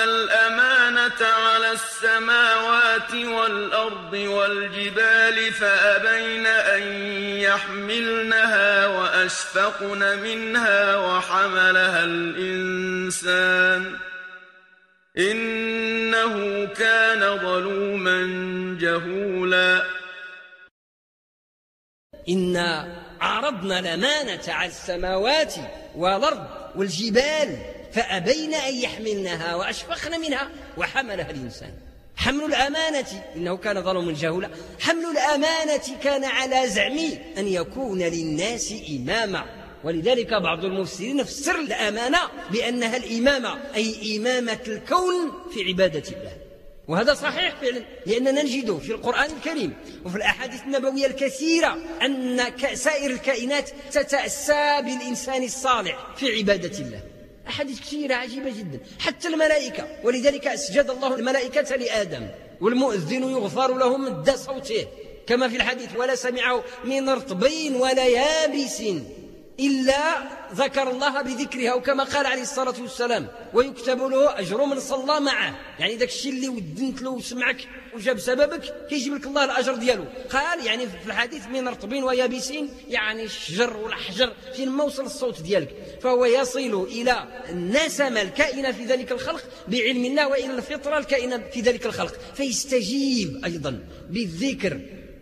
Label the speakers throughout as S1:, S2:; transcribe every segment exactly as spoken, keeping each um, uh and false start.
S1: الأمانة على السماوات والأرض والجبال فأبين أن يحملنها وأشفقن منها وحملها الإنسان إنه كان ظلوما جهولا
S2: إنا عرضنا الأمانة على السماوات والأرض والجبال فأبين أن يحملنها وأشفقن منها وحملها الإنسان. حمل الأمانة إنه كان ظلوما جهولا. حمل الأمانة كان على زعم أن يكون للناس إماما، ولذلك بعض المفسرين فسر الأمانة بأنها الإمامة، أي إمامة الكون في عبادة الله. وهذا صحيح فعلا، لأننا نجد في القرآن الكريم وفي الأحاديث النبوية الكثيرة أن سائر الكائنات تتأسى بالإنسان الصالح في عبادة الله. أحاديث كثيرة عجيبة جدا، حتى الملائكة، ولذلك أسجد الله الملائكة لآدم، والمؤذن يغفر له مد صوته كما في الحديث ولا سمعه من رطب ولا يابس إلا ذكر الله بذكرها، وكما قال عليه الصلاة والسلام ويكتب له أجر من صلى معه، يعني ذاك الشيء اللي ودنت له وسمعك وجاب سببك كيجيب لك الله الأجر دياله. قال يعني في الحديث من رطب ويابسين، يعني الشجر والحجر فين ما وصل الصوت ديالك، فهو يصل إلى النسمة الكائنة في ذلك الخلق بعلم الله وإلى الفطرة الكائنة في ذلك الخلق، فيستجيب أيضا بالذكر.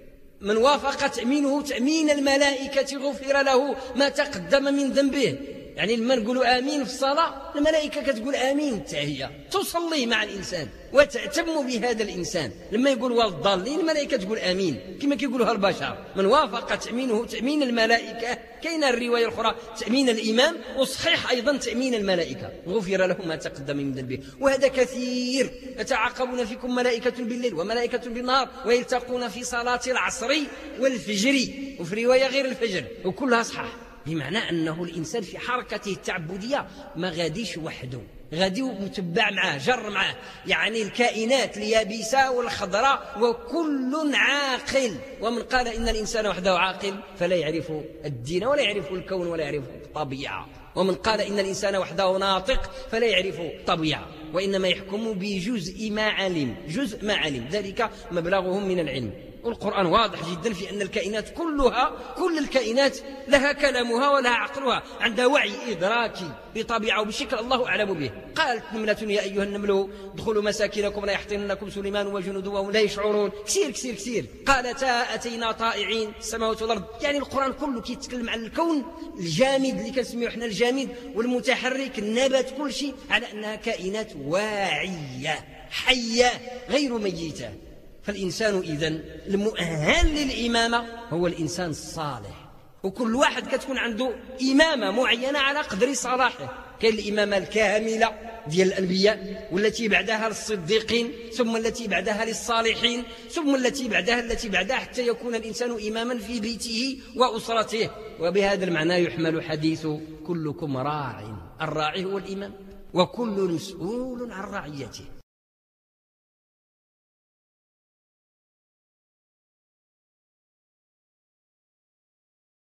S2: من وافق تأمينه تأمين الملائكة غفر له ما تقدم من ذنبه. يعني لما نقولوا آمين في الصلاة الملائكة كتقول آمين، هي تصلي مع الإنسان وتأتم بهذا الإنسان. لما يقول والضالين الملائكة تقول آمين كما كيقولوها البشر. من وافق تأمينه تأمين الملائكة، كاين الرواية الأخرى تأمين الإمام، وصحيح أيضا تأمين الملائكة غفر له ما تقدم من ذنبه. وهذا كثير، يتعاقبون فيكم ملائكة بالليل وملائكة بالنهار ويلتقون في صلاة العصر والفجر، وفي رواية غير الفجر، وكلها صحاح، بمعنى أنه الإنسان في حركته التعبدية ما غاديش وحده، غادي متبع معه، جر معه، يعني الكائنات اليابسة والخضراء وكل عاقل. ومن قال إن الإنسان وحده عاقل فلا يعرف الدين ولا يعرف الكون ولا يعرف الطبيعة. ومن قال إن الإنسان وحده ناطق فلا يعرف الطبيعة، وإنما يحكم بجزء ما علم، جزء ما علم، ذلك مبلغهم من العلم. والقرآن واضح جدا في أن الكائنات كلها، كل الكائنات لها كلامها ولها عقلها، عندها وعي إدراكي بطبيعة وبشكل الله أعلم به. قالت نملة يا أيها النمل ادخلوا مساكنكم لا يحطمنكم سليمان وجنوده وهم لا يشعرون. كثير كثير كثير. قالتا أتينا طائعين السماوات والأرض. يعني القرآن كله كيتكلم عن الكون الجامد اللي كنسميه احنا الجامد والمتحرك، النبات، كل شيء، على أنها كائنات واعية حية غير ميتة. فالإنسان إذن المؤهل للإمامة هو الإنسان الصالح، وكل واحد كتكون عنده إمامة معينة على قدر صلاحه. كاين الإمامة الكاملة ديال الأنبياء، والتي بعدها للصديقين، ثم التي بعدها للصالحين، ثم التي بعدها التي بعدها، حتى يكون الإنسان إماما في بيته وأسرته. وبهذا المعنى يحمل حديث كلكم راع، الراعي هو الإمام، وكل مسؤول عن رعيته.